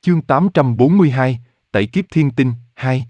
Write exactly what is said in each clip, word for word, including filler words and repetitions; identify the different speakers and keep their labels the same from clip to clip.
Speaker 1: Chương tám trăm bốn mươi hai, Tẩy kiếp thiên tinh, hai.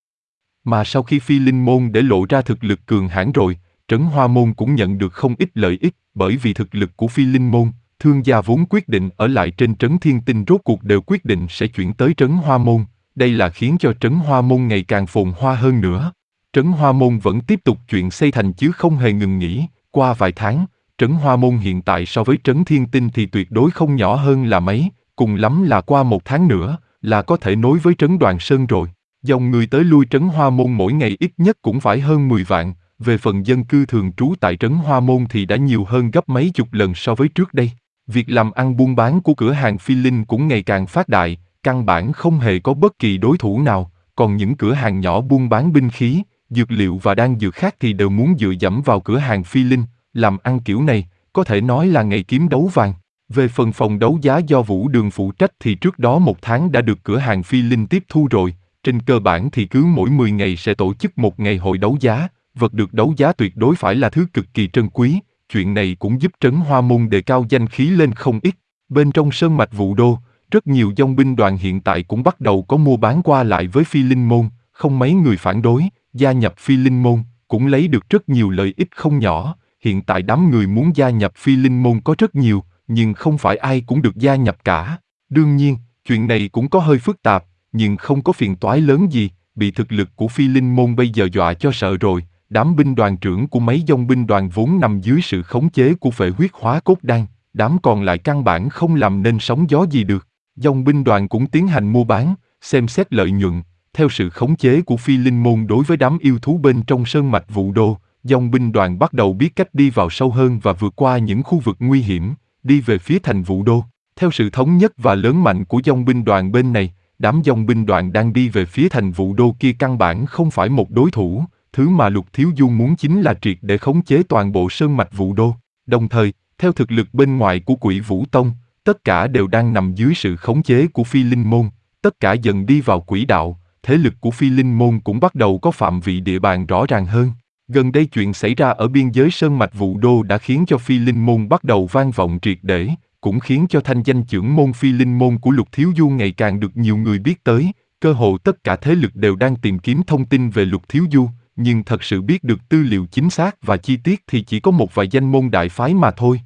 Speaker 1: Mà sau khi Phi Linh Môn để lộ ra thực lực cường hãn rồi, Trấn Hoa Môn cũng nhận được không ít lợi ích, bởi vì thực lực của Phi Linh Môn, thương gia vốn quyết định ở lại trên Trấn Thiên Tinh rốt cuộc đều quyết định sẽ chuyển tới Trấn Hoa Môn, đây là khiến cho Trấn Hoa Môn ngày càng phồn hoa hơn nữa. Trấn Hoa Môn vẫn tiếp tục chuyện xây thành chứ không hề ngừng nghỉ, qua vài tháng, Trấn Hoa Môn hiện tại so với Trấn Thiên Tinh thì tuyệt đối không nhỏ hơn là mấy, cùng lắm là qua một tháng nữa, là có thể nối với Trấn Đoàn Sơn rồi. Dòng người tới lui Trấn Hoa Môn mỗi ngày ít nhất cũng phải hơn mười vạn, về phần dân cư thường trú tại Trấn Hoa Môn thì đã nhiều hơn gấp mấy chục lần so với trước đây. Việc làm ăn buôn bán của cửa hàng Phi Linh cũng ngày càng phát đại, căn bản không hề có bất kỳ đối thủ nào, còn những cửa hàng nhỏ buôn bán binh khí, dược liệu và đan dược khác thì đều muốn dựa dẫm vào cửa hàng Phi Linh, làm ăn kiểu này, có thể nói là ngày kiếm đấu vàng. Về phần phòng đấu giá do Vũ Đường phụ trách thì trước đó một tháng đã được cửa hàng Phi Linh tiếp thu rồi, trên cơ bản thì cứ mỗi mười ngày sẽ tổ chức một ngày hội đấu giá, vật được đấu giá tuyệt đối phải là thứ cực kỳ trân quý, chuyện này cũng giúp Trấn Hoa Môn đề cao danh khí lên không ít. Bên trong sơn mạch Vũ Đô, rất nhiều dòng binh đoàn hiện tại cũng bắt đầu có mua bán qua lại với Phi Linh Môn, không mấy người phản đối, gia nhập Phi Linh Môn, cũng lấy được rất nhiều lợi ích không nhỏ. Hiện tại đám người muốn gia nhập Phi Linh Môn có rất nhiều, nhưng không phải ai cũng được gia nhập cả. Đương nhiên, chuyện này cũng có hơi phức tạp, nhưng không có phiền toái lớn gì, bị thực lực của Phi Linh Môn bây giờ dọa cho sợ rồi. Đám binh đoàn trưởng của mấy dòng binh đoàn vốn nằm dưới sự khống chế của Phệ Huyết Hóa Cốt Đan, đám còn lại căn bản không làm nên sóng gió gì được. Dòng binh đoàn cũng tiến hành mua bán, xem xét lợi nhuận. Theo sự khống chế của Phi Linh Môn đối với đám yêu thú bên trong sơn mạch Vũ Đô, dòng binh đoàn bắt đầu biết cách đi vào sâu hơn và vượt qua những khu vực nguy hiểm, đi về phía thành Vũ Đô. Theo sự thống nhất và lớn mạnh của dòng binh đoàn bên này, đám dòng binh đoàn đang đi về phía thành Vũ Đô kia căn bản không phải một đối thủ, thứ mà Lục Thiếu Du muốn chính là triệt để khống chế toàn bộ sơn mạch Vũ Đô. Đồng thời, theo thực lực bên ngoài của Quỷ Vũ Tông, tất cả đều đang nằm dưới sự khống chế của Phi Linh Môn, tất cả dần đi vào quỹ đạo, thế lực của Phi Linh Môn cũng bắt đầu có phạm vị địa bàn rõ ràng hơn. Gần đây chuyện xảy ra ở biên giới sơn mạch Vũ Đô đã khiến cho Phi Linh Môn bắt đầu vang vọng triệt để, cũng khiến cho thanh danh chưởng môn Phi Linh Môn của Lục Thiếu Du ngày càng được nhiều người biết tới, cơ hồ tất cả thế lực đều đang tìm kiếm thông tin về Lục Thiếu Du, nhưng thật sự biết được tư liệu chính xác và chi tiết thì chỉ có một vài danh môn đại phái mà thôi.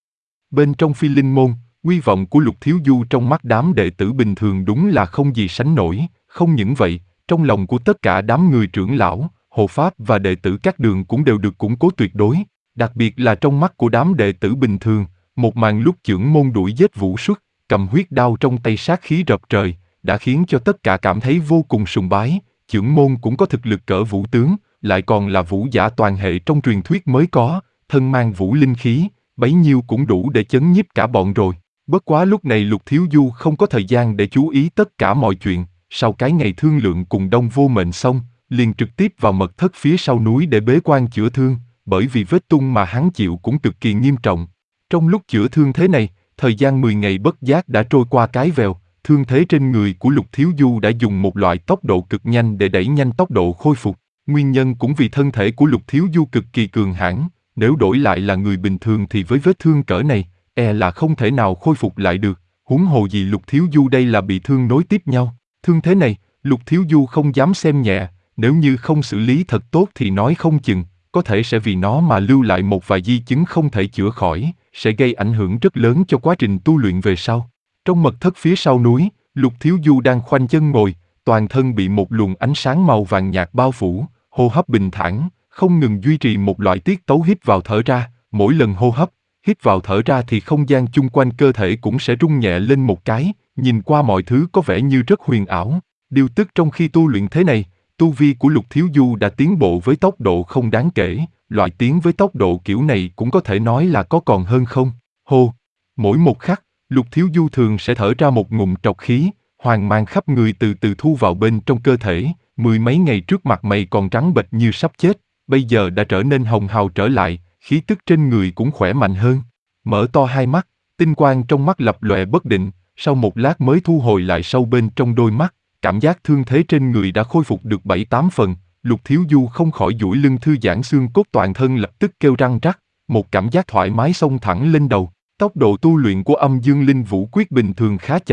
Speaker 1: Bên trong Phi Linh Môn, uy vọng của Lục Thiếu Du trong mắt đám đệ tử bình thường đúng là không gì sánh nổi, không những vậy, trong lòng của tất cả đám người trưởng lão, hộ pháp và đệ tử các đường cũng đều được củng cố tuyệt đối, đặc biệt là trong mắt của đám đệ tử bình thường, một màn lúc chưởng môn đuổi giết Vũ Xuất, cầm huyết đao trong tay sát khí rập trời, đã khiến cho tất cả cảm thấy vô cùng sùng bái, chưởng môn cũng có thực lực cỡ vũ tướng, lại còn là vũ giả toàn hệ trong truyền thuyết mới có, thân mang vũ linh khí, bấy nhiêu cũng đủ để chấn nhiếp cả bọn rồi. Bất quá lúc này Lục Thiếu Du không có thời gian để chú ý tất cả mọi chuyện, sau cái ngày thương lượng cùng Đông Vô Mệnh xong, liền trực tiếp vào mật thất phía sau núi để bế quan chữa thương, bởi vì vết tung mà hắn chịu cũng cực kỳ nghiêm trọng. Trong lúc chữa thương thế này, thời gian mười ngày bất giác đã trôi qua cái vèo, thương thế trên người của Lục Thiếu Du đã dùng một loại tốc độ cực nhanh để đẩy nhanh tốc độ khôi phục. Nguyên nhân cũng vì thân thể của Lục Thiếu Du cực kỳ cường hãn, nếu đổi lại là người bình thường thì với vết thương cỡ này, e là không thể nào khôi phục lại được, huống hồ gì Lục Thiếu Du đây là bị thương nối tiếp nhau. Thương thế này, Lục Thiếu Du không dám xem nhẹ, nếu như không xử lý thật tốt thì nói không chừng, có thể sẽ vì nó mà lưu lại một vài di chứng không thể chữa khỏi, sẽ gây ảnh hưởng rất lớn cho quá trình tu luyện về sau. Trong mật thất phía sau núi, Lục Thiếu Du đang khoanh chân ngồi, toàn thân bị một luồng ánh sáng màu vàng nhạt bao phủ, hô hấp bình thản, không ngừng duy trì một loại tiết tấu hít vào thở ra, mỗi lần hô hấp, hít vào thở ra thì không gian chung quanh cơ thể cũng sẽ rung nhẹ lên một cái, nhìn qua mọi thứ có vẻ như rất huyền ảo. Điều tức trong khi tu luyện thế này, tu vi của Lục Thiếu Du đã tiến bộ với tốc độ không đáng kể, loại tiến với tốc độ kiểu này cũng có thể nói là có còn hơn không. Hô! Mỗi một khắc, Lục Thiếu Du thường sẽ thở ra một ngụm trọc khí, hoàng mang khắp người từ từ thu vào bên trong cơ thể, mười mấy ngày trước mặt mày còn trắng bệch như sắp chết, bây giờ đã trở nên hồng hào trở lại, khí tức trên người cũng khỏe mạnh hơn. Mở to hai mắt, tinh quang trong mắt lập lòe bất định, sau một lát mới thu hồi lại sâu bên trong đôi mắt, cảm giác thương thế trên người đã khôi phục được bảy tám phần, Lục Thiếu Du không khỏi duỗi lưng thư giãn xương cốt toàn thân lập tức kêu răng rắc, một cảm giác thoải mái xông thẳng lên đầu. Tốc độ tu luyện của Âm Dương Linh Vũ Quyết bình thường khá chậm,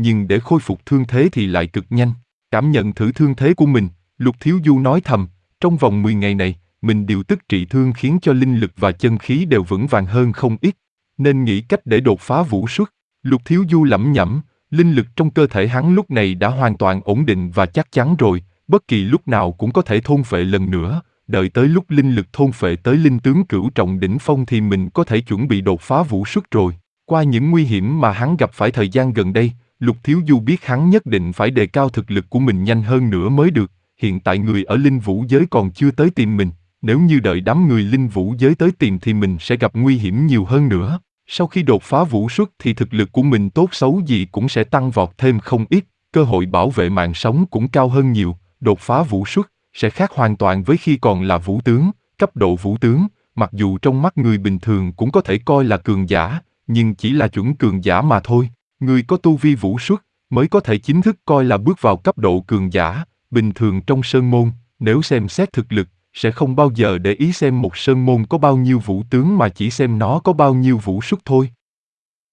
Speaker 1: nhưng để khôi phục thương thế thì lại cực nhanh. Cảm nhận thử thương thế của mình, Lục Thiếu Du nói thầm, trong vòng mười ngày này, mình điều tức trị thương khiến cho linh lực và chân khí đều vững vàng hơn không ít, nên nghĩ cách để đột phá vũ xuất. Lục Thiếu Du lẩm nhẩm, linh lực trong cơ thể hắn lúc này đã hoàn toàn ổn định và chắc chắn rồi, bất kỳ lúc nào cũng có thể thôn phệ lần nữa, đợi tới lúc linh lực thôn phệ tới linh tướng cửu trọng đỉnh phong thì mình có thể chuẩn bị đột phá vũ xuất rồi. Qua những nguy hiểm mà hắn gặp phải thời gian gần đây, Lục Thiếu Du biết hắn nhất định phải đề cao thực lực của mình nhanh hơn nữa mới được, hiện tại người ở linh vũ giới còn chưa tới tìm mình, nếu như đợi đám người linh vũ giới tới tìm thì mình sẽ gặp nguy hiểm nhiều hơn nữa. Sau khi đột phá vũ xuất thì thực lực của mình tốt xấu gì cũng sẽ tăng vọt thêm không ít, cơ hội bảo vệ mạng sống cũng cao hơn nhiều, đột phá vũ xuất sẽ khác hoàn toàn với khi còn là vũ tướng, cấp độ vũ tướng, mặc dù trong mắt người bình thường cũng có thể coi là cường giả, nhưng chỉ là chuẩn cường giả mà thôi. Người có tu vi vũ xuất mới có thể chính thức coi là bước vào cấp độ cường giả, bình thường trong sơn môn, nếu xem xét thực lực, sẽ không bao giờ để ý xem một sơn môn có bao nhiêu vũ tướng mà chỉ xem nó có bao nhiêu vũ xuất thôi.